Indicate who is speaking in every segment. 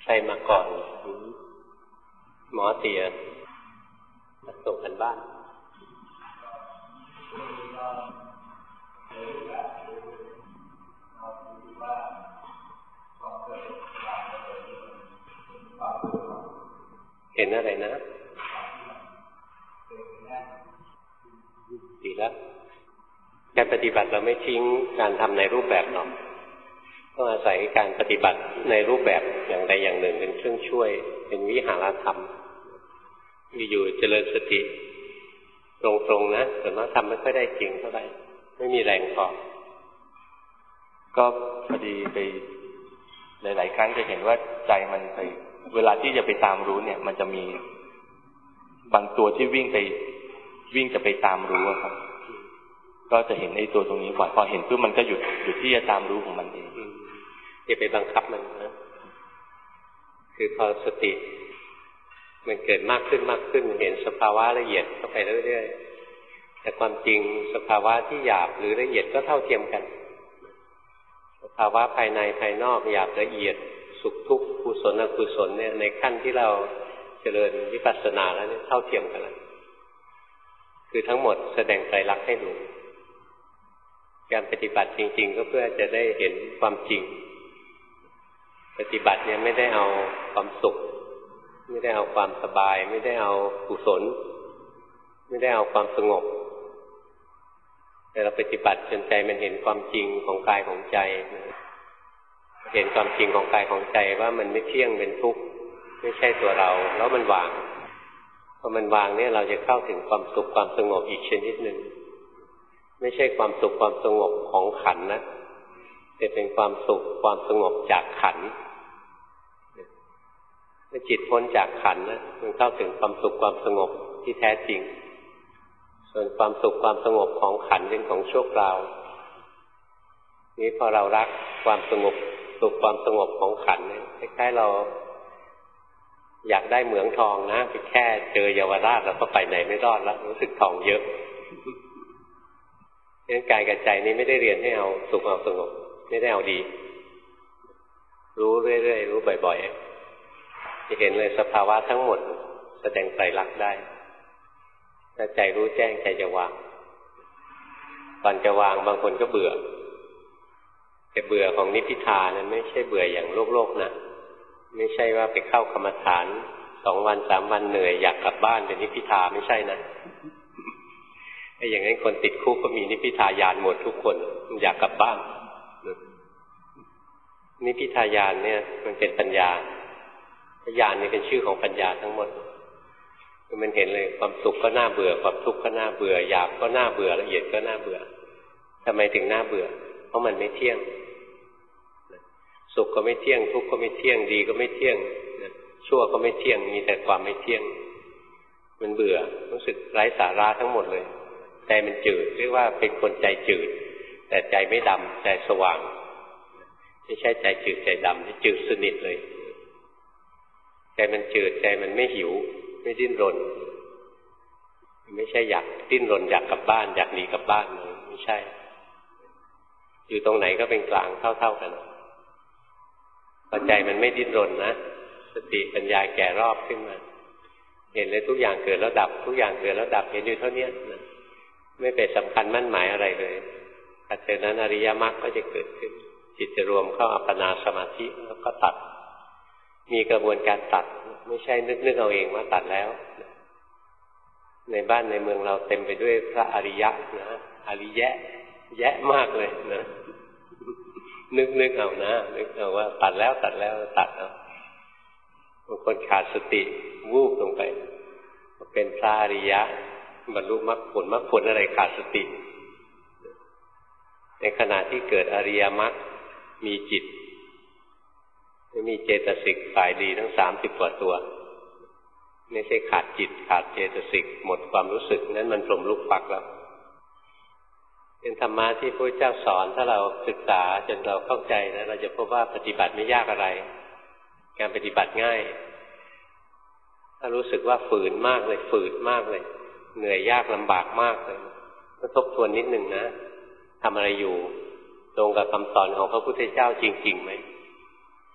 Speaker 1: ใครมาก่อนหมอเตียส่งกันบ้านเห็นอะไรนะดีแล้วการปฏิบัติเราไม่ทิ้งการทำในรูปแบบหรอกต้องอาศัยการปฏิบัติในรูปแบบอย่างใดอย่างหนึ่งเป็นเครื่องช่วยเป็นวิหารธรรมอยู่เจริญสติตรงๆนะแต่ว่าทำไม่ค่อยได้จริงเท่าไหร่ไม่มีแรงพอ
Speaker 2: ก็พอดีไปหลายๆครั้งจะเห็นว่าใจมันไปเวลาที่จะไปตามรู้เนี่ยมันจะมีบางตัวที่วิ่งจะไปตามรู้ครับก็จะเห็นไอ้ตัวตรงนี้บ่อยพอเห็นปุ๊บมันก็หยุดที่จะตามรู้ของมันเอง
Speaker 1: อย่าไปบังคับมันนะคือพอสติมันเกิดมากขึ้นเห็นสภาวะละเอียดเข้าไปเรื่อยๆแต่ความจริงสภาวะที่หยาบหรือละเอียดก็เท่าเทียมกันสภาวะภายในภายนอกหยาบละเอียดสุขทุกข์กุศลอกุศลเนี่ยในขั้นที่เราเจริญวิปัสสนาแล้วเนี่ยเท่าเทียมกันแล้วคือทั้งหมดแสดงไตรลักษณ์ให้ดูการปฏิบัติจริงๆก็เพื่อจะได้เห็นความจริงปฏิบัติเนี่ยไม่ได้เอาความสุขไม่ได้เอาความสบายไม่ได้เอากุศลไม่ได้เอาความสงบแต่เราปฏิบัติจนใจมันเห็นความจริงของกายของใจเห็นความจริงของกายของใจว่ามันไม่เที่ยงเป็นทุกข์ไม่ใช่ตัวเราแล้วมันวางพอมันวางเนี่ยเราจะเข้าถึงความสุขความสงบอีกชนิดหนึ่งไม่ใช่ความสุขความสงบของขันธ์นะแต่เป็นความสุขความสงบจากขันธ์เมื่อจิตพ้นจากขันธ์นะมันเข้าถึงความสุขความสงบที่แท้จริงส่วนความสุขความสงบของขันธ์เป็นของชั่วคราวนี้พอเรารักความสงบสุขความสงบของขันธ์คล้ายๆเราอยากได้เหมืองทองนะไปแค่เจอเยาวราชแล้วก็ไปไหนไม่รอดแล้วรู้สึกทองเยอะเพราะฉะนั้นกายกับใจนี้ไม่ได้เรียนให้เอาสุขเอาสงบไม่ได้เอาดีรู้เรื่อยๆรู้บ่อยๆจะเห็นเลยสภาวะทั้งหมดแสดงไตรลักษณ์ได้ถ้าใจรู้แจ้งใจจะวางก่อนจะวางบางคนก็เบื่อแต่เบื่อของนิพพิทานั้นไม่ใช่เบื่ออย่างโลกนะไม่ใช่ว่าไปเข้ากรรมฐาน2 วัน 3 วันเหนื่อยอยากกลับบ้านเป็นนิพพิทาไม่ใช่นะไอ้อย่างนั้นคนติดคุกก็มีนิพพิทายานหมดทุกคนอยากกลับบ้านนิพพิทายานเนี่ยมันเป็นปัญญาญาณนี่เป็นชื่อของปัญญาทั้งหมดมันเห็นเลยความสุขก็น่าเบื่อความทุกข์ก็น่าเบื่อหยาบก็น่าเบื่อละเอียดก็น่าเบื่อทำไมถึงน่าเบื่อเพราะมันไม่เที่ยงสุขก็ไม่เที่ยงทุกข์ก็ไม่เที่ยงดีก็ไม่เที่ยงชั่วก็ไม่เที่ยงมีแต่ความไม่เที่ยงมันเบื่อรู้สึกไร้สาระทั้งหมดเลยใจมันจืดเรียกว่าเป็นคนใจจืดแต่ใจไม่ดำใจสว่างไม่ใช่ใจจืดใจดำที่จืดสนิทเลยใจมันจืดใจมันไม่หิวไม่ดิ้นรนไม่ใช่อยากดิ้นรนอยากกลับบ้านอยากหนีกลับบ้านไม่ใช่อยู่ตรงไหนก็เป็นกลางเท่าๆกันพอใจมันไม่ดิ้นรนนะสติปัญญาแก่รอบขึ้นมาเห็นเลยทุกอย่างเกิดแล้วดับทุกอย่างเกิดแล้วดับเห็นอยู่เท่านี้นะไม่ไปสำคัญมั่นหมายอะไรเลยถัดจากนั้นอริยมรรคก็จะเกิดขึ้นจิตจะรวมเข้าอัปปนาสมาธิแล้วก็ตัดมีกระบวนการตัดไม่ใช่นึกเอาเองว่าตัดแล้วในบ้านในเมืองเราเต็มไปด้วยพระอริยะนะอริยะแยะมากเลยนะนึกเอานะนึกเอาว่าตัดแล้วตัดเอาบางคนขาดสติวูบลงไปเป็นพระอริยะบรรลุมรรคผลอะไรขาดสติในขณะที่เกิดอริยมรรคมีจิตมีเจตสิกฝ่ายดีทั้ง30 กว่าตัวไม่ใช่ขาดจิตขาดเจตสิกหมดความรู้สึกนั้นมันพรหมลุกปักแล้วเป็นธรรมะที่พระเจ้าสอนถ้าเราศึกษาจนเราเข้าใจนะเราจะพบว่าปฏิบัติไม่ยากอะไรการปฏิบัติง่ายถ้ารู้สึกว่าฝืนมากเลยฝืดมากเลยเหนื่อยยากลำบากมากเลยก็ทบทวนนิดนึงนะทำอะไรอยู่ตรงกับคำสอนของพระพุทธเจ้าจริงๆไหม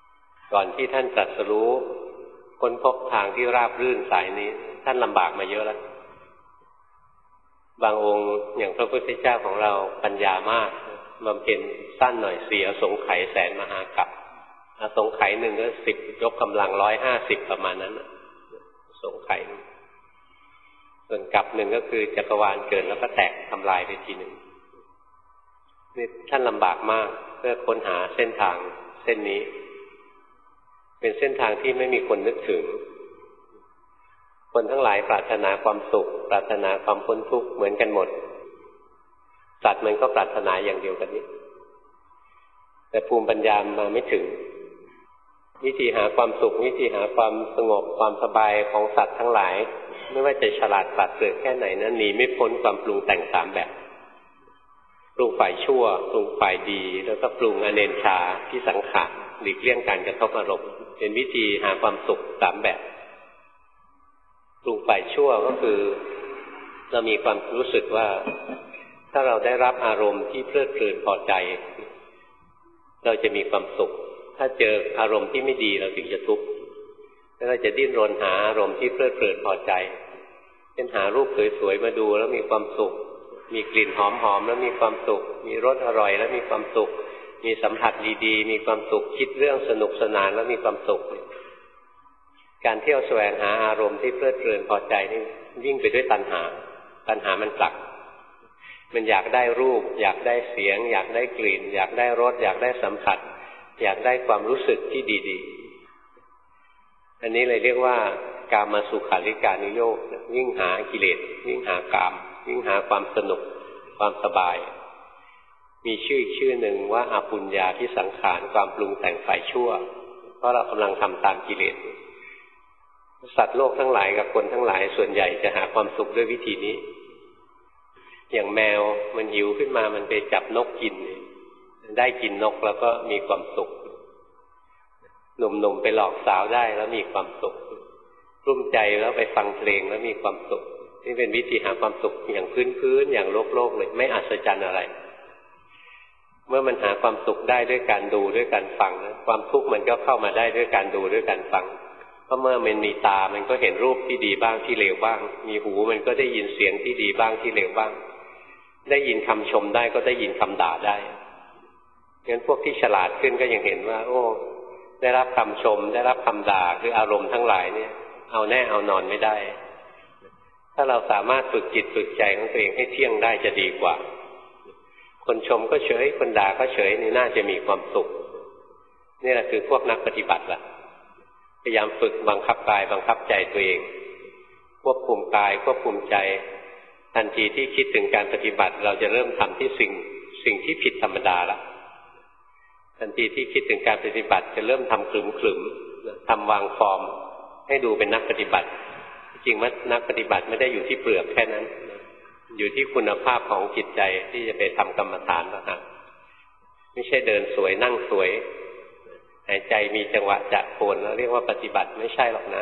Speaker 1: ก่อนที่ท่านตรัสรู้ค้นพบทางที่ราบรื่นสายนี้ท่านลำบากมาเยอะแล้วบางองค์อย่างพระพุทธเจ้าของเราปัญญามากบำเพ็ญสั้นหน่อย4อสงไขยแสนมหากัปอสงไขยหนึ่งก็10ยกกำลัง150ประมาณนั้นสงไขยส่วนกัปหนึ่งก็คือจักรวาลเกิดแล้วก็แตกทำลายไปทีหนึ่งนี่ท่านลำบากมากเพื่อค้นหาเส้นทางเส้นนี้เป็นเส้นทางที่ไม่มีคนนึกถึงคนทั้งหลายปรารถนาความสุขปรารถนาความพ้นทุกข์เหมือนกันหมดสัตว์มันก็ปรารถนาอย่างเดียวกันนี้แต่ภูมิปัญญามาไม่ถึงวิธีหาความสุขวิธีหาความสงบความสบายของสัตว์ทั้งหลายไม่ว่าจะฉลาดปราดเปรื่องแค่ไหนนั้นหนีไม่พ้นความปรุงแต่ง3แบบปรุงฝ่ายชั่วปรุงฝ่ายดีแล้วก็ปรุงอเนนชาที่สังขารหลีกเลี่ยงการกระทบอารมณ์เป็นวิธีหาความสุข3แบบปรุงฝ่ายชั่วก็คือเรามีความรู้สึกว่าถ้าเราได้รับอารมณ์ที่เพลิดเพลินพอใจเราจะมีความสุขถ้าเจออารมณ์ที่ไม่ดีเราถึงจะทุกข์แล้วเราจะดิ้นรนหาอารมณ์ที่เพลิดเพลินพอใจเช่นหารูปสวยๆมาดูแล้วมีความสุขมีกลิ่นหอมๆแล้วมีความสุขมีรสอร่อยแล้วมีความสุขมีสัมผัสดีๆมีความสุขคิดเรื่องสนุกสนานแล้วมีความสุขการเที่ยวแสวงหาอารมณ์ที่เพลิดเพลินพอใจนี่วิ่งไปด้วยตัณหามันผลักมันอยากได้รูปอยากได้เสียงอยากได้กลิ่นอยากได้รสอยากได้สัมผัสอยากได้ความรู้สึกที่ดีๆอันนี้เลยเรียกว่ากามสุขาริการุโยควิ่งหากิเลสวิ่งหากามวิ่งหาความสนุกความสบายมีชื่อหนึ่งว่าอปุญญาพิสังขารความปรุงแต่งฝ่ายชั่วเพราะเรากำลังทำตามกิเลสสัตว์โลกทั้งหลายกับคนทั้งหลายส่วนใหญ่จะหาความสุขด้วยวิธีนี้อย่างแมวมันหิวขึ้นมามันไปจับนกกินได้กินนกแล้วก็มีความสุขหนุ่มๆไปหลอกสาวได้แล้วมีความสุขกลุ้มใจแล้วไปฟังเพลงแล้วมีความสุขนี่เป็นวิธีหาความสุขอย่างพื้นๆอย่างโลกเลยไม่อัศจรรย์อะไรเมื่อมันหาความสุขได้ด้วยการดูด้วยการฟังนะความทุกข์มันก็เข้ามาได้ด้วยการดูด้วยการฟังเพราะเมื่อมันมีตามันก็เห็นรูปที่ดีบ้างที่เลวบ้างมีหูมันก็ได้ยินเสียงที่ดีบ้างที่เลวบ้างได้ยินคำชมได้ก็ได้ยินคำด่าได้งั้นพวกที่ฉลาดขึ้นก็ยังเห็นว่าโอ้ได้รับคำชมได้รับคำด่าคืออารมณ์ทั้งหลายเนี่ยเอาแน่เอานอนไม่ได้ถ้าเราสามารถฝึกจิตฝึกใจของตัวเองให้เที่ยงได้จะดีกว่าคนชมก็เฉยคนด่าก็เฉยนี่น่าจะมีความสุขนี่แหละคือพวกนักปฏิบัติล่ะพยายามฝึกบังคับกายบังคับใจตัวเองควบคุมกายควบคุมใจทันทีที่คิดถึงการปฏิบัติเราจะเริ่มทำที่สิ่งที่ผิดธรรมดาแล้วทันทีที่คิดถึงการปฏิบัติจะเริ่มทำขลุ่มๆทำวางฟอร์มให้ดูเป็นนักปฏิบัติจริงว่านักปฏิบัติไม่ได้อยู่ที่เปลือกแค่นั้นอยู่ที่คุณภาพของจิตใจที่จะไปทำกรรมฐานนะครับไม่ใช่เดินสวยนั่งสวยหายใจมีจังหวะจะโคนแล้วเรียกว่าปฏิบัติไม่ใช่หรอกนะ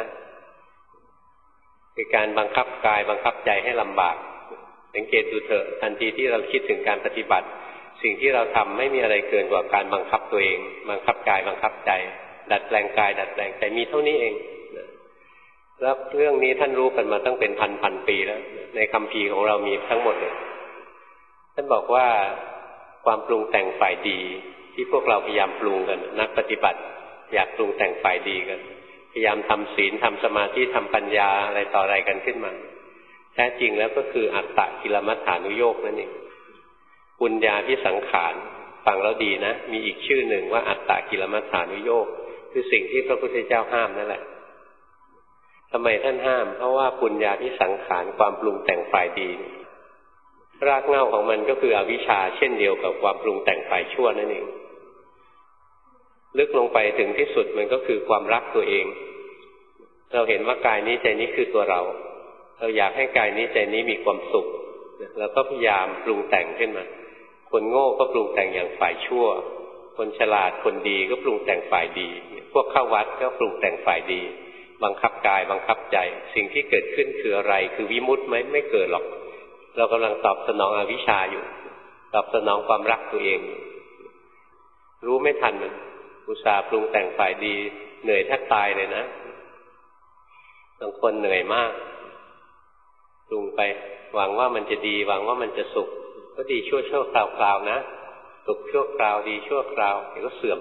Speaker 1: คือการบังคับกายบังคับใจให้ลำบากสังเกตดูเถอะทันทีที่เราคิดถึงการปฏิบัติสิ่งที่เราทำไม่มีอะไรเกินกว่าการบังคับตัวเองบังคับกายบังคับใจดัดแปลงกายดัดแปลงใจมีเท่านี้เองแล้วเรื่องนี้ท่านรู้กันมาตั้งเป็นพันปีแล้วในคัมภีร์ของเรามีทั้งหมดเลยท่านบอกว่าความปรุงแต่งฝ่ายดีที่พวกเราพยายามปรุงกันนักปฏิบัติอยากปรุงแต่งฝ่ายดีกันพยายามทำศีลทำสมาธิทำปัญญาอะไรต่ออะไรกันขึ้นมาแท้จริงแล้วก็คืออัตตกิลมัฏฐานุโยคนั่นเองปุญญาพิสังขารฟังแล้วดีนะมีอีกชื่อหนึ่งว่าอัตตกิลมัฏฐานุโยคคือสิ่งที่พระพุทธเจ้าห้ามนั่นแหละทำไมท่านห้ามเพราะว่าปุญญาพิสังขารความปรุงแต่งฝ่ายดีรากเหง้าของมันก็คืออวิชชาเช่นเดียวกับความปรุงแต่งฝ่ายชั่วนั่นเองลึกลงไปถึงที่สุดมันก็คือความรักตัวเองเราเห็นว่ากายนี้ใจนี้คือตัวเราอยากให้กายนี้ใจนี้มีความสุขเราก็พยายามปรุงแต่งขึ้นมาคนโง่ก็ปรุงแต่งอย่างฝ่ายชั่วคนฉลาดคนดีก็ปรุงแต่งฝ่ายดีพวกเข้าวัดก็ปรุงแต่งฝ่ายดีบังคับกายบังคับใจสิ่งที่เกิดขึ้นคืออะไรคือวิมุตติไหมไม่เกิดหรอกเรากำลังตอบสนองอวิชชาอยู่ตอบสนองความรักตัวเองรู้ไม่ทันมันอุตส่าห์ปรุงแต่งฝ่ายดีเหนื่อยแทบตายเลยนะบางคนเหนื่อยมากปรุงไปหวังว่ามันจะดีหวังว่ามันจะสุขก็ดีชั่วคราวๆนะสุขชั่วคราวดีชั่วคราวเดี๋ยวก็เสื่อม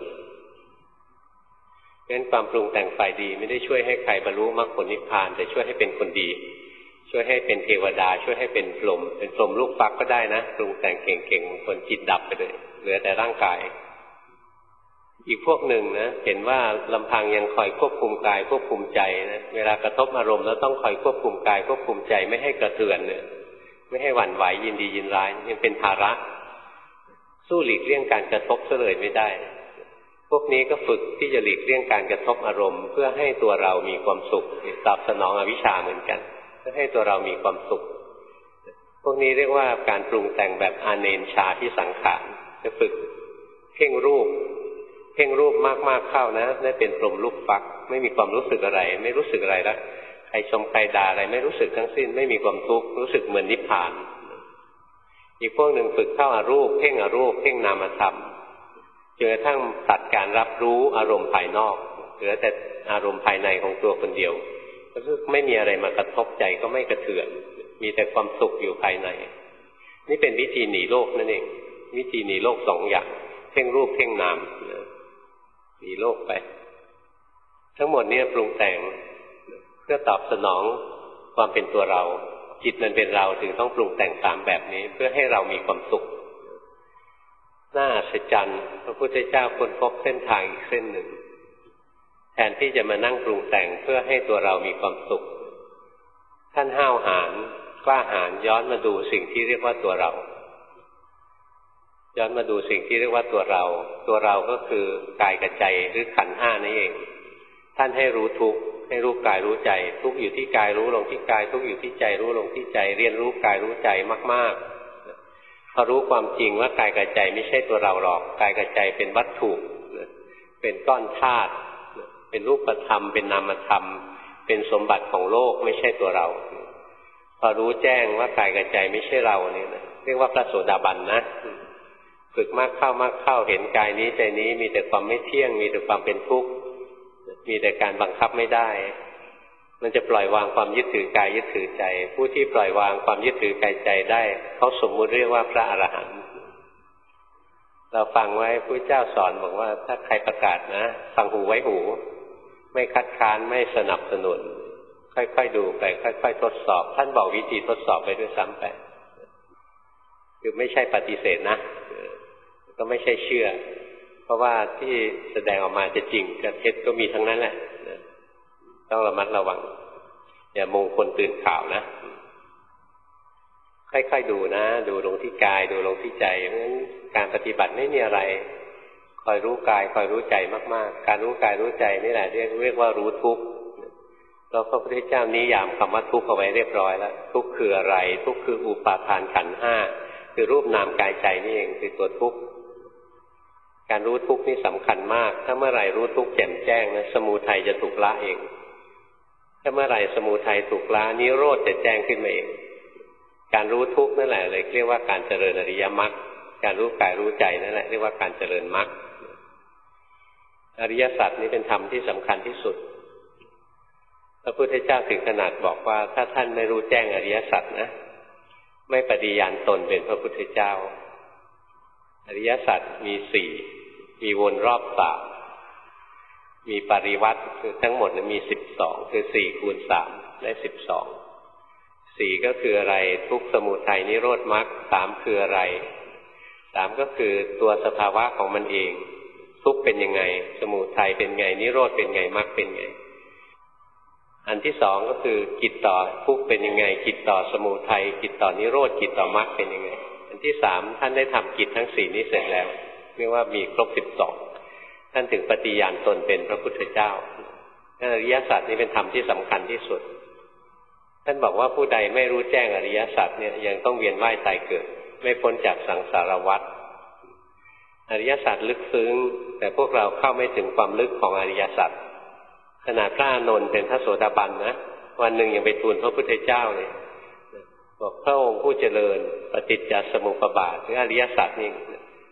Speaker 1: งั้นความปรุงแต่งฝ่ายดีไม่ได้ช่วยให้ใครบรรลุมรรคผลนิพพานแต่ช่วยให้เป็นคนดีช่วยให้เป็นเทวดาช่วยให้เป็นพรหมลูกฟักก็ได้นะปรุงแต่งเก่งๆคนจิตดับไปเลยเหลือแต่ร่างกายอีกพวกหนึ่งนะเห็นว่าลำพังยังคอยควบคุมกายควบคุมใจนะเวลากระทบอารมณ์แล้วต้องคอยควบคุมกายควบคุมใจไม่ให้กระเทือนเนี่ยไม่ให้หวั่นไหวยินดียินร้ายยังเป็นภาระสู้หลีกเลี่ยงการกระทบซะเลยไม่ได้พวกนี้ก็ฝึกที่จะหลีกเลี่ยงการกระทบอารมณ์เพื่อให้ตัวเรามีความสุขตอบสนองอวิชชาเหมือนกันเพื่อให้ตัวเรามีความสุขพวกนี้เรียกว่าการปรุงแต่งแบบอาเนนชาที่สังขารจะฝึกเพ่งรูปมากๆเข้านะได้เป็นพรหมลูกฟักไม่มีความรู้สึกอะไรไม่รู้สึกอะไรแล้วใครชมใครด่าอะไรไม่รู้สึกทั้งสิ้นไม่มีความทุกข์รู้สึกเหมือนนิพพานอีกพวกหนึ่งฝึกเข้าอารูปเพ่งอารูปเพ่งนามธรรมจนกระทั่งตัดการรับรู้อารมณ์ภายนอกเหลือแต่อารมณ์ภายในของตัวคนเดียวก็คือไม่มีอะไรมากระทบใจก็ไม่กระเทือนมีแต่ความสุขอยู่ภายในนี่เป็นวิธีหนีโลกนั่นเองวิธีหนีโลกสองอย่างเพ่งรูปเพ่งนามหนีโลกไปทั้งหมดนี้ปรุงแต่งเพื่อตอบสนองความเป็นตัวเราจิตมันเป็นเราถึงต้องปรุงแต่งตามแบบนี้เพื่อให้เรามีความสุขน่าอัศจรรย์พระพุทธเจ้าค้นพบเส้นทางอีกเส้นหนึ่งแทนที่จะมานั่งปรุงแต่งเพื่อให้ตัวเรามีความสุขท่านห้าวหาญกล้าหาญย้อนมาดูสิ่งที่เรียกว่าตัวเราย้อนมาดูสิ่งที่เรียกว่าตัวเราก็คือกายกับใจหรือขันธ์ห้านี่เองท่านให้รู้ทุกข์ให้รู้กายรู้ใจทุกข์อยู่ที่กายรู้ลงที่กายทุกข์อยู่ที่ใจรู้ลงที่ใจเรียนรู้กายรู้ใจมากๆพอรู้ความจริงว่ากายกับใจไม่ใช่ตัวเราหรอกกายกับใจเป็นวัตถุเป็นก้อนธาตุเป็นรูปธรรมเป็นนามธรรมเป็นสมบัติของโลกไม่ใช่ตัวเราพอรู้แจ้งว่ากายกับใจไม่ใช่เราเนี่ยเรียกว่าพระโสดาบันนะฝึกมากเข้าเห็นกายนี้ใจนี้มีแต่ความไม่เที่ยงมีแต่ความเป็นทุกข์มีแต่การบังคับไม่ได้มันจะปล่อยวางความยึดถือกายยึดถือใจผู้ที่ปล่อยวางความยึดถือกายใจได้เขาสมมุติเรียกว่าพระอรหันต์เราฟังไว้พระเจ้าสอนบอกว่าถ้าใครประกาศนะฟังหูไว้หูไม่คัดค้านไม่สนับสนุนค่อยๆดูไปค่อยๆทดสอบท่านบอกวิธีทดสอบไปด้วยซ้ำไปคือไม่ใช่ปฏิเสธนะก็ไม่ใช่เชื่อเพราะว่าที่แสดงออกมาจะจริงกับเท็จก็มีทั้งนั้นแหละต้องระมัดระวังอย่ามงคลตื่นข่าวนะค่อยๆดูนะดูลงที่กายดูลงที่ใจเพราะฉะนั้นการปฏิบัติไม่มีอะไรคอยรู้กายคอยรู้ใจมากๆการรู้กายรู้ใจนี่แหละเรียกว่ารู้ทุกข์แล้วพระพุทธเจ้านิยามคำว่าทุกข์เอาไว้เรียบร้อยแล้วทุกข์คืออะไรทุกข์คืออุปาทานขันธ์ห้าคือรูปนามกายใจนี่เองคือตัวทุกข์การรู้ทุกข์นี่สำคัญมากถ้าเมื่อไหร่รู้ทุกข์แจ่มแจ้งนะสมุทัยจะถูกละเองถ้าเมื่อไหร่สมุทัยถูกละนิโรธจะแจ้งขึ้นมาเองการรู้ทุกข์นั่นแหละเลยเรียกว่าการเจริญอริยมรรคการรู้กายรู้ใจนั่นแหละเรียกว่าการเจริญมรรคอริยสัจนี้เป็นธรรมที่สำคัญที่สุดพระพุทธเจ้าถึงขนาดบอกว่าถ้าท่านไม่รู้แจ้งอริยสัจนะไม่ปฏิญาณตนเป็นพระพุทธเจ้าอริยสัจมีสี่มีวนรอบสามมีปริวัติคือทั้งหมดมี12คือ4คูณ3ได้12 4ก็คืออะไรทุกข์สมุทัยนิโรธมรรค3คืออะไร3ก็คือตัวสภาวะของมันเองทุกข์เป็นยังไงสมุทัยเป็นไงนิโรธเป็นไงมรรคเป็นไงอันที่สองก็คือกิจต่อทุกข์เป็นยังไงกิจต่อสมุทัยกิจต่อนิโรธกิจต่อมรรคเป็นยังไงอันที่สามท่านได้ทำกิจทั้ง4นี้เสร็จแล้วเรียกว่ามีครบ12ท่านถึงปฏิญาณตนเป็นพระพุทธเจ้าอริยสัจนี้เป็นธรรมที่สำคัญที่สุดท่านบอกว่าผู้ใดไม่รู้แจ้งอริยสัจเนี่ยยังต้องเวียนว่ายตายเกิดไม่พ้นจากสังสารวัฏอริยสัจลึกซึ้งแต่พวกเราเข้าไม่ถึงความลึกของอริยสัจขนาดพระอานนท์เป็นพระโสดาบันนะวันหนึ่งยังไปทูลพระพุทธเจ้าเลยบอกพระองค์ผู้เจริญปฏิจจสมุปบาทหรืออริยสัจนี่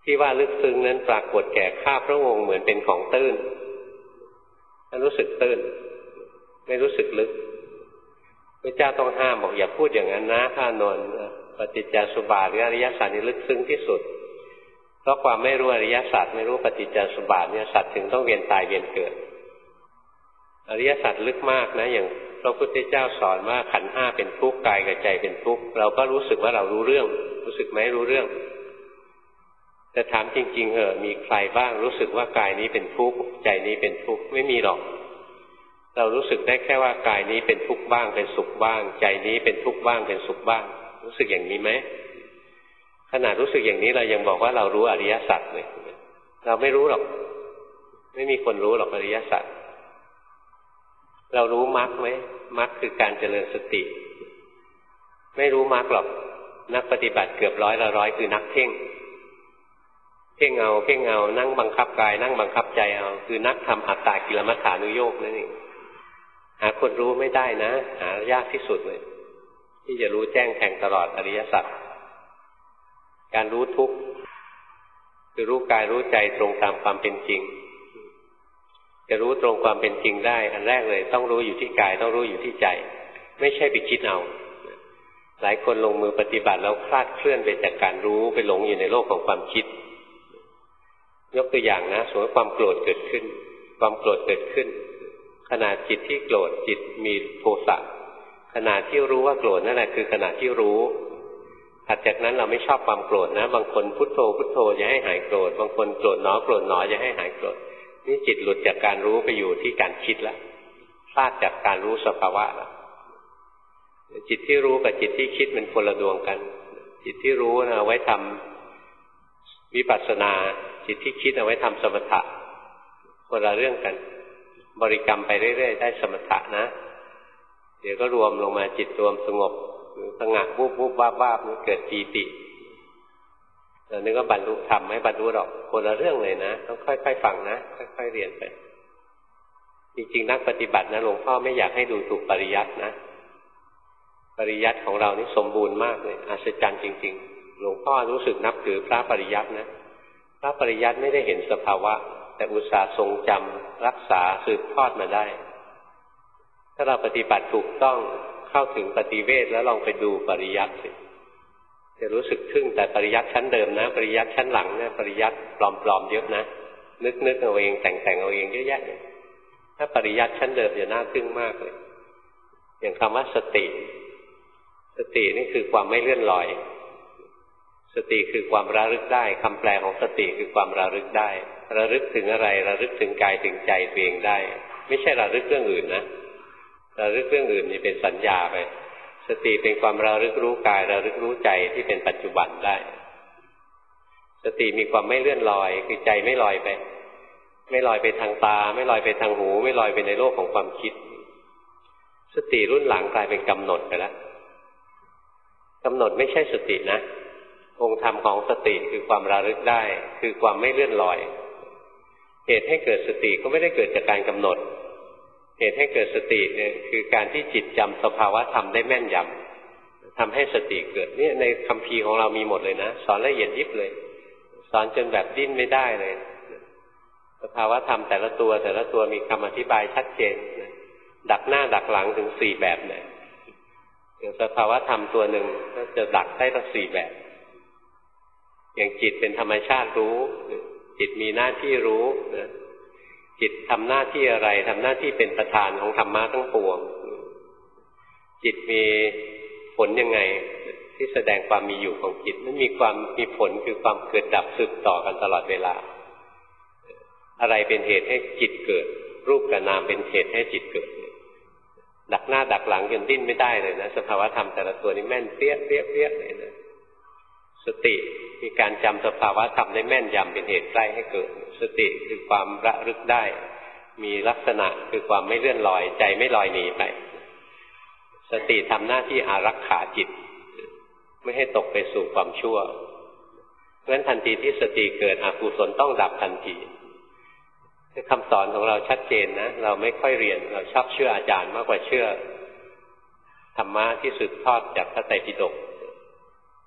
Speaker 1: ที่ว่าลึกซึ้งนั้นปรากฏแก่ข้าพระองค์เหมือนเป็นของตื้นท่านรู้สึกตื้นไม่รู้สึกลึกพระเจ้าต้องห้ามบอกอย่าพูดอย่างนั้นนะพระอานนท์ปฏิจจสมุปบาทหรืออริยสัจนี่ลึกซึ้งที่สุดเพราะความไม่รู้อริยสัจไม่รู้ปฏิจจสมุปบาทเนี่ยสัตว์ถึงต้องเวียนตายเวียนเกิดอริยสัจลึกมากนะอย่างพระพุทธเจ้าสอนว่าขันธ์ห้าเป็นทุกข์กายกับใจเป็นทุกข์เราก็รู้สึกว่าเรารู้เรื่องรู้สึกไหมรู้เรื่องแต่ถามจริงๆเหอะมีใครบ้างรู้สึกว่ากายนี้เป็นทุกข์ใจนี้เป็นทุกข์ไม่มีหรอกเรารู้สึกได้แค่ว่ากายนี้เป็นทุกข์บ้างเป็นสุขบ้างใจนี้เป็นทุกข์บ้างเป็นสุขบ้างรู้สึกอย่างนี้ไหมขนาดรู้สึกอย่างนี้เรายังบอกว่าเรารู้อริยสัจเลยเราไม่รู้หรอกไม่มีคนรู้หรอกอริยสัจเรารู้มรรคไหมมรรคคือการเจริญสติไม่รู้มรรคหรอกนักปฏิบัติเกือบร้อยละร้อยคือนักเพ่งเพ่งเอานั่งบังคับกายนั่งบังคับใจเอาคือนักทำอัตตากิลมัฏฐานุโยคนั่นเองหาคนรู้ไม่ได้นะหายากที่สุดเลยที่จะรู้แจ้งแทงตลอดอริยสัจการรู้ทุกข์คือรู้กายรู้ใจตรงตามความเป็นจริงจะรู้ตรงความเป็นจริงได้อันแรกเลยต้องรู้อยู่ที่กายต้องรู้อยู่ที่ใจไม่ใช่ไปคิดเอาหลายคนลงมือปฏิบัติแล้วคลาดเคลื่อนไปจากการรู้ไปหลงอยู่ในโลกของความคิดยกตัวอย่างนะสมมติความโกรธเกิดขึ้นความโกรธเกิดขึ้นขณะจิตที่โกรธจิตมีโทสะขณะที่รู้ว่าโกรธนั่นแหละคือขณะที่รู้ถัดจากนั้นเราไม่ชอบความโกรธนะบางคนพุทโธพุทโธจะให้หายโกรธบางคนโกรธหนอโกรธหนอจะให้หายโกรธนี่จิตหลุดจากการรู้ไปอยู่ที่การคิดแล้วพลาดจากการรู้สภาวะแล้วจิตที่รู้กับจิตที่คิดมันคนละดวงกันจิตที่รู้นะเอาไว้ทำวิปัสสนาจิตที่คิดเอาไว้ทำสมถะคนละเรื่องกันบริกรรมไปเรื่อยๆได้สมถะนะเดี๋ยวก็รวมลงมาจิตรวมสงบสงัดวูบวูบวาบวาบนี่เกิดปีติเรานึกว่าบรรลุธรรมไม่บรรลุหรอกคนละเรื่องเลยนะต้องค่อยๆฟังนะค่อยๆเรียนไปจริงๆนักปฏิบัตินะหลวงพ่อไม่อยากให้ดูถูกปริยัตินะปริยัติของเรานี่สมบูรณ์มากเลยอัศจรรย์จริงๆหลวงพ่อรู้สึกนับถือพระปริยัตินะพระปริยัติไม่ได้เห็นสภาวะแต่อุตส่าห์ทรงจำรักษาสืบทอดมาได้ถ้าเราปฏิบัติถูกต้องเข้าถึงปฏิเวทแล้วลองไปดูปริยัติสิจะรู้สึกทึ่งแต่ปริยัติชั้นเดิมนะปริยัติชั้นหลังเนี่ยปริยัติปลอมๆเยอะนะนึกเอาเองแต่งเอาเองเยอะแยะถ้าปริยัติชั้นเดิมจะน่าทึ่งมากเลยอย่างคำว่าสตินี่คือความไม่เลื่อนลอยสติคือความระลึกได้คำแปลของสติคือความระลึกได้ระลึกถึงอะไรระลึกถึงกายถึงใจตัวเองได้ไม่ใช่ระลึกเรื่องอื่นนะระลึกเรื่องอื่นนี่เป็นสัญญาไปสติเป็นความระลึกรู้กายระลึกรู้ใจที่เป็นปัจจุบันได้สติมีความไม่เลื่อนลอยคือใจไม่ลอยไปไม่ลอยไปทางตาไม่ลอยไปทางหูไม่ลอยไปในโลกของความคิดสติรุ่นหลังกลายเป็นกำหนดไปแล้วกำหนดไม่ใช่สตินะองค์ธรรมของสติคือความระลึกได้คือความไม่เลื่อนลอยเหตุให้เกิดสติก็ไม่ได้เกิดจากการกำหนดเหตุให้เกิดสติเนี่ยคือการที่จิตจำสภาวะธรรมได้แม่นยำทำให้สติเกิดเนี่ยในคัมภีร์ของเรามีหมดเลยนะสอนละเอียดยิบเลยสอนจนแบบดิ้นไม่ได้เลยสภาวะธรรมแต่ละตัวมีคำอธิบายชัดเจนดักหน้าดักหลังถึง4แบบเนี่ยอย่างสภาวะธรรมตัวหนึ่งก็จะดักได้ทั้ง4แบบอย่างจิตเป็นธรรมชาติรู้จิตมีหน้าที่รู้นะจิตทำหน้าที่อะไรทำหน้าที่เป็นประธานของธรรมะทั้งปวงจิตมีผลยังไงที่แสดงความมีอยู่ของจิตมันมีผลคือความเกิดดับสืบต่อกันตลอดเวลาอะไรเป็นเหตุให้จิตเกิดรูปกับนามเป็นเหตุให้จิตเกิดดักหน้าดักหลังจนดิ้นไม่ได้เลยนะสภาวะธรรมแต่ละตัวนี้แม่นเปี้ยเลยนะสติมีการจำสภาวะธรรมได้แม่นยำเป็นเหตุใกล้ให้เกิดสติคือความระลึกได้มีลักษณะคือความไม่เลื่อนลอยใจไม่ลอยหนีไปสติทำหน้าที่อารักขาจิตไม่ให้ตกไปสู่ความชั่วเพราะฉะนั้นทันทีที่สติเกิดอกุศลต้องดับทันทีคำสอนของเราชัดเจนนะเราไม่ค่อยเรียนเราชอบเชื่ออาจารย์มากกว่าเชื่อธรรมะที่สืบทอดจากพระไตรปิฎก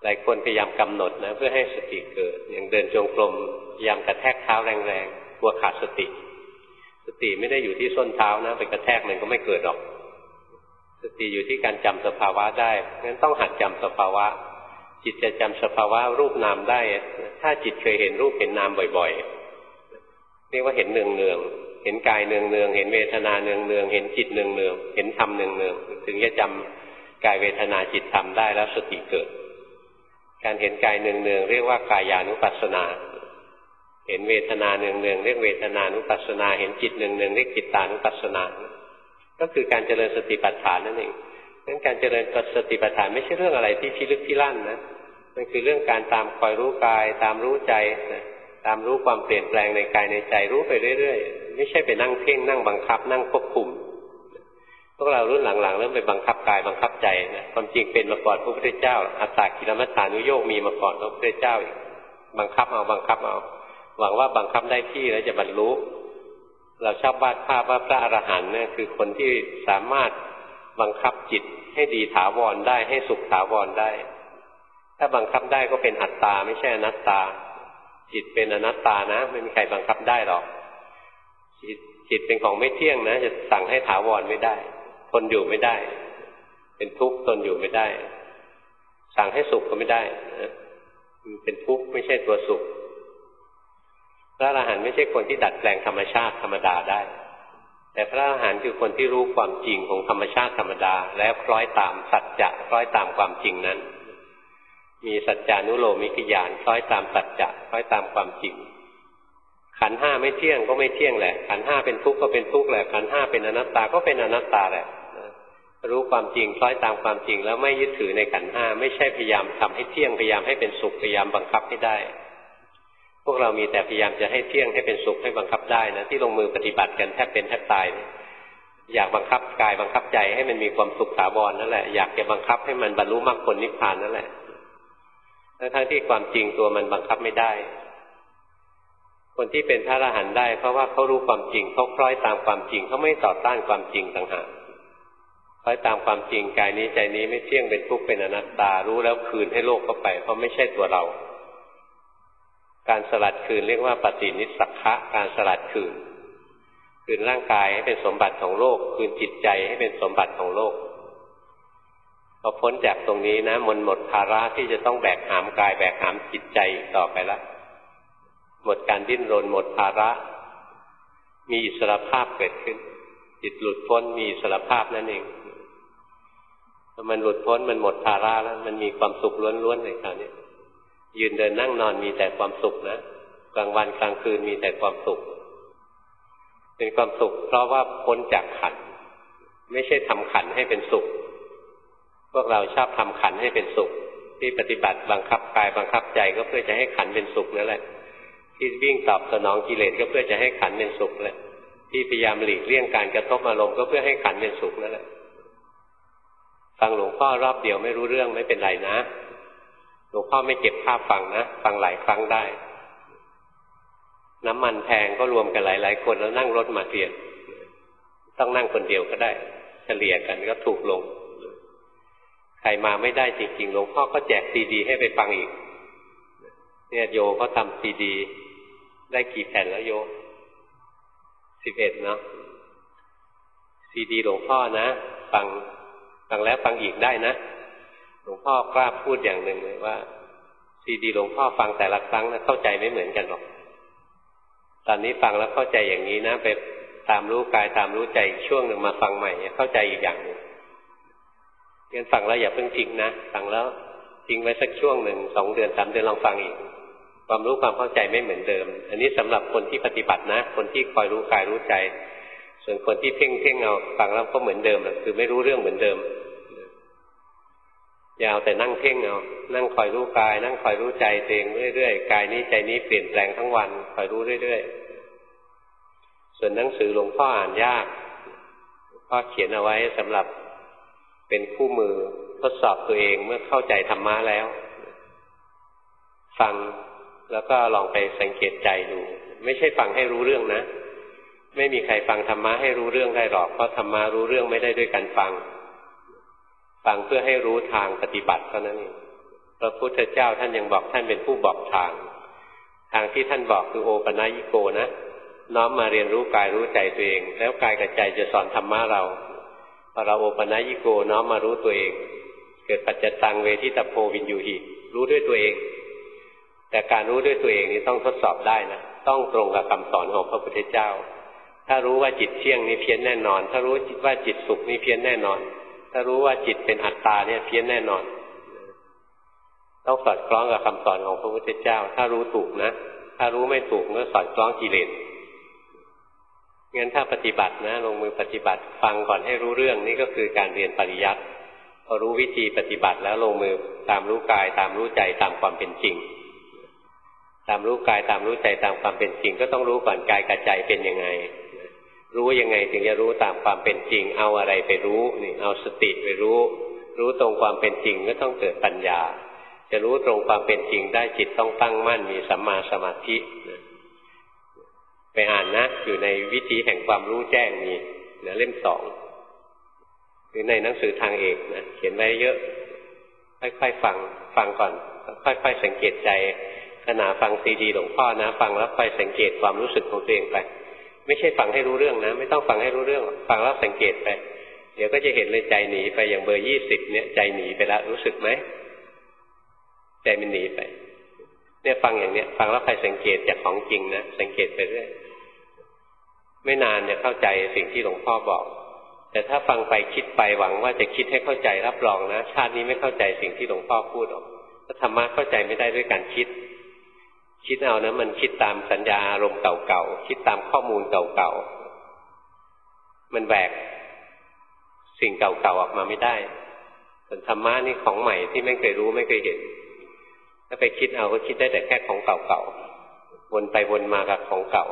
Speaker 1: หลายคนพยายามกำหนดนะเพื่อให้สติเกิดอย่างเดินจงกรมพยายามกระแทกเท้าแรงๆกลัวขาดสติสติไม่ได้อยู่ที่ส้นเท้านะไปกระแทกมันก็ไม่เกิดหรอกสติอยู่ที่การจำสภาวะได้งั้นต้องหัดจำสภาวะจิตจะจำสภาวะรูปนามได้ถ้าจิตเคยเห็นรูปเห็นนามบ่อยๆเรียกว่าเห็นเนืองๆเห็นกายเนืองๆเห็นเวทนาเนืองๆเห็นจิตเนืองๆเห็นธรรมเนืองๆถึงจะจำกายเวทนาจิตธรรมได้แล้วสติเกิดการเห็นกายเนืองๆเรียกว่ากายานุปัสสนาเห็นเวทนาเนืองๆเรียกเวทนานุปัสสนาเห็นจิตเนืองๆเรียกจิตตานุปัสสนาก็คือการเจริญสติปัฏฐานนั่นเองงั้นการเจริญสติปัฏฐานไม่ใช่เรื่องอะไรที่พิลึกพิลั่นนะมันคือเรื่องการตามคอยรู้กายตามรู้ใจนะตามรู้ความเปลี่ยนแปลงในกายในใจรู้ไปเรื่อยๆไม่ใช่ไปนั่งเพ่งนั่งบังคับนั่งควบคุมพวกเรารุ่นหลังๆเริ่มไปบังคับกายบังคับใจนะความจริงเป็นมาก่อนพระพุทธเจ้าอัตตกิลมัฏฐานุโยคมีมาก่อนพระพุทธเจ้าบังคับเอาบังคับเอาหวังว่าบังคับได้ที่แล้วจะบรรลุเราชอบวาดภาพว่าพระอรหันต์เนี่ยคือคนที่สามารถบังคับจิตให้ดีถาวรได้ให้สุขถาวรได้ถ้าบังคับได้ก็เป็นอัตตาไม่ใช่อนัตตาจิตเป็นอนัตตานะไม่มีใครบังคับได้หรอกจิตเป็นของไม่เที่ยงนะจะสั่งให้ถาวรไม่ได้ทนอยู่ไม่ได้เป็นทุกข์ทนอยู่ไม่ได้สั่งให้สุขก็ไม่ได้มันเป็นทุกข์ไม่ใช่ตัวสุขพระอรหันต์ไม่ใช่คนที่ดัดแปลงธรรมชาติธรรมดาได้แต่พระอรหันต์คือคนที่รู้ความจริงของธรรมชาติธรรมดาแล้วคล้อยตามสัจจะคล้อยตามความจริงนั้นมีสัจจานุโลมิกญาณคล้อยตามสัจจะคล้อยตามความจริงขันธ์ห้าไม่เที่ยงก็ไม่เที่ยงแหละขันธ์ห้าเป็นทุกข์ก็เป็นทุกข์แหละขันธ์ห้าเป็นอนัตตาก็เป็นอนัตตาแหละรู้ความจริงคล้อยตามความจริงแล้วไม่ยึดถือในขันธ์ห้าไม่ใช่พยายามทำให้เที่ยงพยายามให้เป็นสุขพยายามบังคับให้ได้พวกเรามีแต่พยายามจะให้เที่ยงให้เป็นสุขให้บังคับได้นะที่ลงมือปฏิบัติกันแทบเป็นแทบตายอยากบังคับกายบังคับใจให้มันมีความสุขถาวรนั่นแหละอยากจะบังคับให้มันบรรลุมรรคผลนิพพานนั่นแหละทั้งที่ความจริงตัวมันบังคับไม่ได้คนที่เป็นพระอรหันต์ได้เพราะว่าเขารู้ความจริงเขาคล้อยตามความจริงเขาไม่ต่อต้านความจริงต่างหากคล้อยตามความจริงกายนี้ใจนี้ไม่เที่ยงเป็นทุกข์เป็นอนัตตารู้แล้วคืนให้โลกเข้าไปเพราะไม่ใช่ตัวเราการสลัดคืนเรียกว่าปฏินิสสักขะการสลัดคืนร่างกายให้เป็นสมบัติของโลกคืนจิตใจให้เป็นสมบัติของโลกพอพ้นจากตรงนี้นะหมดภาระที่จะต้องแบกหามกายแบกหามจิตใจอีกต่อไปละหมดการดิ้นรนหมดภาระมีอิสรภาพเกิดขึ้นจิตหลุดพ้นมีอิสรภาพนั่นเองพอมันหลุดพ้นมันหมดภาระแล้วมันมีความสุขล้วนๆเลยคราวนี้ยืนเดินนั่งนอนมีแต่ความสุขนะกลางวันกลางคืนมีแต่ความสุขเป็นความสุขเพราะว่าพ้นจากขันธ์ไม่ใช่ทำขันธ์ให้เป็นสุขพวกเราชอบทำขันธ์ให้เป็นสุขที่ปฏิบัติบังคับกายบังคับใจก็เพื่อจะให้ขันธ์เป็นสุขนั่นแหละที่วิ่งตอบสนองกิเลสก็เพื่อจะให้ขันธ์เป็นสุขแหละที่พยายามหลีกเลี่ยงการกระทบอารมณ์ก็เพื่อให้ขันธ์เป็นสุขนั่นแหละฟังหลวงพ่อรอบเดียวไม่รู้เรื่องไม่เป็นไรนะหลวงพ่อไม่เก็บภาพฟังนะฟังหลายครั้งได้น้ำมันแพงก็รวมกันหลายๆคนแล้วนั่งรถมาเรียนต้องนั่งคนเดียวก็ได้เฉลี่ยกันก็ถูกลงใครมาไม่ได้จริงๆหลวงพ่อก็แจกซีดีให้ไปฟังอีกเนี่ยโยเขาทำซีดีได้กี่แผ่นแล้วโย11เนาะซีดีหลวงพ่อนะฟังแล้วฟังอีกได้นะหลวงพ่อกล้าพูดอย่างหนึ่งเลยว่าซีดีหลวงพ่อฟังแต่ละครั้งนะเข้าใจไม่เหมือนกันหรอกตอนนี้ฟังแล้วเข้าใจอย่างนี้นะไปตามรู้กายตามรู้ใจช่วงหนึ่งมาฟังใหม่เข้าใจอีกอย่างหนึ่งงั้นฟังแล้วอย่าเพิ่งทิ้งนะฟังแล้วทิ้งไว้สักช่วงหนึ่ง2 เดือน3 เดือนลองฟังอีกความรู้ความเข้าใจไม่เหมือนเดิมอันนี้สำหรับคนที่ปฏิบัตินะคนที่คอยรู้กายรู้ใจส่วนคนที่เพ่งเอาฟังแล้วก็เหมือนเดิมคือไม่รู้เรื่องเหมือนเดิมอย่าเอาแต่นั่งเพ่งเอานั่งคอยรู้กายนั่งคอยรู้ใจตัวเองเรื่อยๆกายนี้ใจนี้เปลี่ยนแปลงทั้งวันคอยรู้เรื่อยๆส่วนหนังสือหลวงพ่ออ่านยากพ่อเขียนเอาไว้สำหรับเป็นคู่มือทดสอบตัวเองเมื่อเข้าใจธรรมะแล้วฟังแล้วก็ลองไปสังเกตใจดูไม่ใช่ฟังให้รู้เรื่องนะไม่มีใครฟังธรรมะให้รู้เรื่องได้หรอกเพราะธรรมะรู้เรื่องไม่ได้ด้วยการฟังเพื่อให้รู้ทางปฏิบัติเท่านั้นเองพระพุทธเจ้าท่านยังบอกท่านเป็นผู้บอกทางที่ท่านบอกคือโอปนัญิโกนะน้อมมาเรียนรู้กายรู้ใจตัวเองแล้วกายกับใจจะสอนธรรมะเราพอเราโอปนัญิโกน้อมมารู้ตัวเองเกิดปัจจตังเวทิตโพวินยูหิรู้ด้วยตัวเองแต่การรู้ด้วยตัวเองนี่ต้องทดสอบได้นะต้องตรงกับคำสอนของพระพุทธเจ้าถ้ารู้ว่าจิตเที่ยงนี่เพี้ยนแน่นอนถ้ารู้ว่าจิตสุขนี่เพี้ยนแน่นอนถ้ารู้ว่าจิตเป็นอัตตาเนี่ยเพี้ยนแน่นอนต้องสอดคล้องกับคำสอนของพระพุทธเจ้าถ้ารู้ถูกนะถ้ารู้ไม่ถูกก็สอดคล้องกิเลสงั้นถ้าปฏิบัตินะลงมือปฏิบัติฟังก่อนให้รู้เรื่องนี่ก็คือการเรียนปริยัติพอรู้วิธีปฏิบัติแล้วลงมือตามรู้กายตามรู้ใจตามความเป็นจริงตามรู้กายตามรู้ใจตามความเป็นจริงก็ต้องรู้ก่อนกายกับใจเป็นยังไงรู้ยังไงถึงจะรู้ตามความเป็นจริงเอาอะไรไปรู้นี่เอาสติไปรู้ตรงความเป็นจริงก็ต้องเกิดปัญญาจะรู้ตรงความเป็นจริงได้จิตต้องตั้งมั่นมีสัมมาสมาธิไปอ่านนะอยู่ในวิธีแห่งความรู้แจ้งมีนะเล่ม 2หรือในหนังสือทางเอกนะเขียนไว้เยอะค่อยๆฟังก่อนค่อยๆสังเกตใจขณะฟังซีดีหลวงพ่อนะฟังแล้วค่อยสังเกตความรู้สึกของตัวเองไปไม่ใช่ฟังให้รู้เรื่องนะไม่ต้องฟังให้รู้เรื่องฟังแล้วสังเกตไปเดี๋ยวก็จะเห็นเลยใจหนีไปอย่างเบอร์20เนี่ยใจหนีไปแล้วรู้สึกไหมใจมันหนีไปเนี่ยฟังอย่างเนี้ยฟังแล้วใครสังเกตจากของจริงนะสังเกตไปเรื่อยไม่นานจะเข้าใจสิ่งที่หลวงพ่อบอกแต่ถ้าฟังไปคิดไปหวังว่าจะคิดให้เข้าใจรับรองนะชาตินี้ไม่เข้าใจสิ่งที่หลวงพ่อพูดหรอกถ้าธรรมะเข้าใจไม่ได้ด้วยการคิดเอานะมันคิดตามสัญญาอารมณ์เก่าๆคิดตามข้อมูลเก่าๆมันแหวกสิ่งเก่าๆออกมาไม่ได้ส่วนธรรมะนี่ของใหม่ที่ไม่เคยรู้ไม่เคยเห็นถ้าไปคิดเอาก็คิดได้แต่แค่ของเก่าๆวนไปวนมากับของเก่า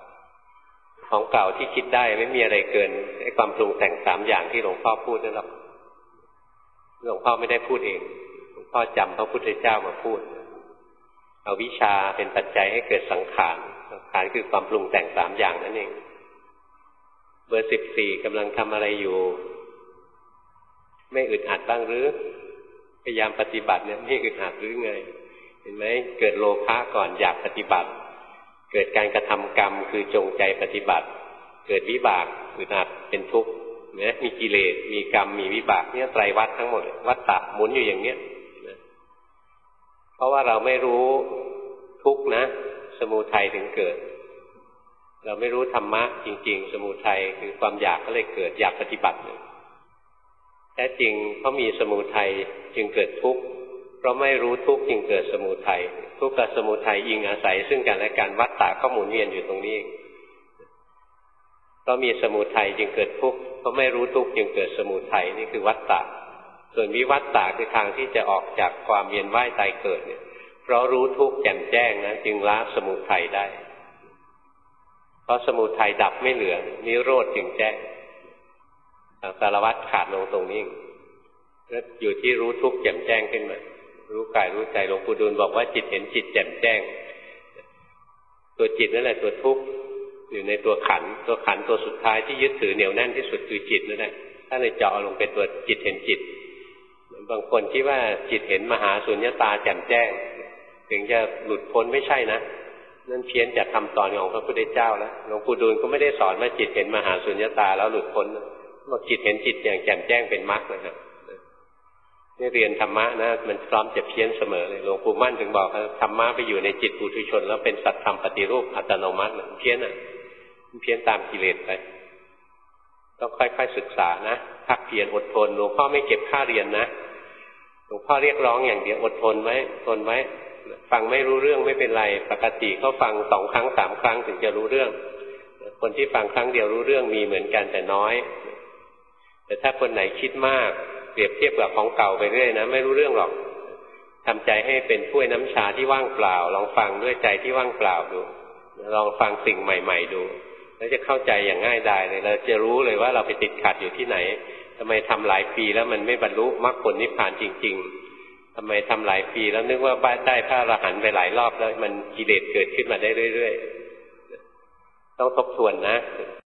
Speaker 1: ที่คิดได้ไม่มีอะไรเกินไอ้ความปรุงแต่ง3อย่างที่หลวงพ่อพูดนั่นหรอกหลวงพ่อไม่ได้พูดเองหลวงพ่อจำพระพุทธเจ้ามาพูดเอาวิชาเป็นปัจจัยให้เกิดสังขารคือความปรุงแต่ง3อย่างนั่นเองเบอร์14กำลังทำอะไรอยู่ไม่อึดอัดบ้างหรือพยายามปฏิบัติเนี่ยไม่อึดอัดหรือไงเห็นไหมเกิดโลภะก่อนอยากปฏิบัติเกิดการกระทำกรรมคือจงใจปฏิบัติเกิดวิบากอึดอัดเป็นทุกข์นะมีกิเลสมีกรรมมีวิบากเนี่ยไตรวัฏทั้งหมดวัฏฏะหมุนอยู่อย่างเนี้ยนะเพราะว่าเราไม่รู้ทุกข์นะสมุทัยถึงเกิดเราไม่รู้ธรรมะจริงๆสมุทัยคือความอยากก็เลยเกิดอยากปฏิบัติแท้จริงเพราะมีสมุทัยจึงเกิดทุกข์เพราะไม่รู้ทุกข์จึงเกิดสมุทัยทุกข์กับสมุทัยอิงอาศัยซึ่งกันและกันวัฏฏะก็หมุนเวียนอยู่ตรงนี้เองเพราะมีสมุทัยจึงเกิดทุกข์เพราะไม่รู้ทุกข์จึงเกิดสมุทัยนี่คือวัฏฏะส่วนวิวัฏฏะคือทางที่จะออกจากความเวียนว่ายตายเกิดเนี่ยเพราะรู้ทุกข์แจ่มแจ้งนะจึงละสมุทัยได้เพราะสมุทัยดับไม่เหลือนิโรธจึงแจ้งสารวัฏขาดลงตรงนี้แล้วอยู่ที่รู้ทุกข์แจ่มแจ้งขึ้นมารู้กายรู้ใจหลวงปู่ดูลบอกว่าจิตเห็นจิตแจ่มแจ้งตัวจิตนั่นแหละตัวทุกข์อยู่ในตัวขันตัวสุดท้ายที่ยึดถือเหนียวแน่นที่สุดคือจิตนั่นแหละถ้าเลยเจาะลงเป็นตัวจิตเห็นจิตบางคนที่ว่าจิตเห็นมหาสุญญตาแจ่มแจ้งถึงจะหลุดพ้นไม่ใช่นะนั่นเพี้ยนจากคำสอนของพระพุทธเจ้าแล้วหลวงปู่ดูลก็ไม่ได้สอนว่าจิตเห็นมหาสุญญตาแล้วหลุดพ้นบอกจิตเห็นจิตอย่างแจ่มแจ้งเป็นมรรคนะครับนี่เรียนธรรมะนะมันพร้อมจะเพี้ยนเสมอเลยหลวงปู่มั่นถึงบอกว่าธรรมะไปอยู่ในจิตปุถุชนแล้วเป็นสัตธรรมปฏิรูปอัตโนมัติเพี้ยนมันเพี้ยนตามกิเลสไปต้องค่อยๆศึกษานะภาคเพียรอดทนหลวงพ่อไม่เก็บค่าเรียนนะหลวงพ่อเรียกร้องอย่างเดียวอดทนไว้ทนไว้ฟังไม่รู้เรื่องไม่เป็นไรปกติเขาฟัง2 ครั้ง 3 ครั้งถึงจะรู้เรื่องคนที่ฟังครั้งเดียวรู้เรื่องมีเหมือนกันแต่น้อยแต่ถ้าคนไหนคิดมากเปรียบเทียบกับของเก่าไปเรื่อยนะไม่รู้เรื่องหรอกทำใจให้เป็นถ้วยน้ำชาที่ว่างเปล่าลองฟังด้วยใจที่ว่างเปล่าดูลองฟังสิ่งใหม่ๆดูแล้วจะเข้าใจอย่างง่ายดายเลยเราจะรู้เลยว่าเราไปติดขัดอยู่ที่ไหนทำไมทำหลายปีแล้วมันไม่บรรลุมรรคผลนิพพานจริงๆทำไมทำหลายปีแล้วนึกว่าได้พระอรหันต์ไปหลายรอบแล้วมันกิเลสเกิดขึ้นมาได้เรื่อยๆต้องทบทวนนะ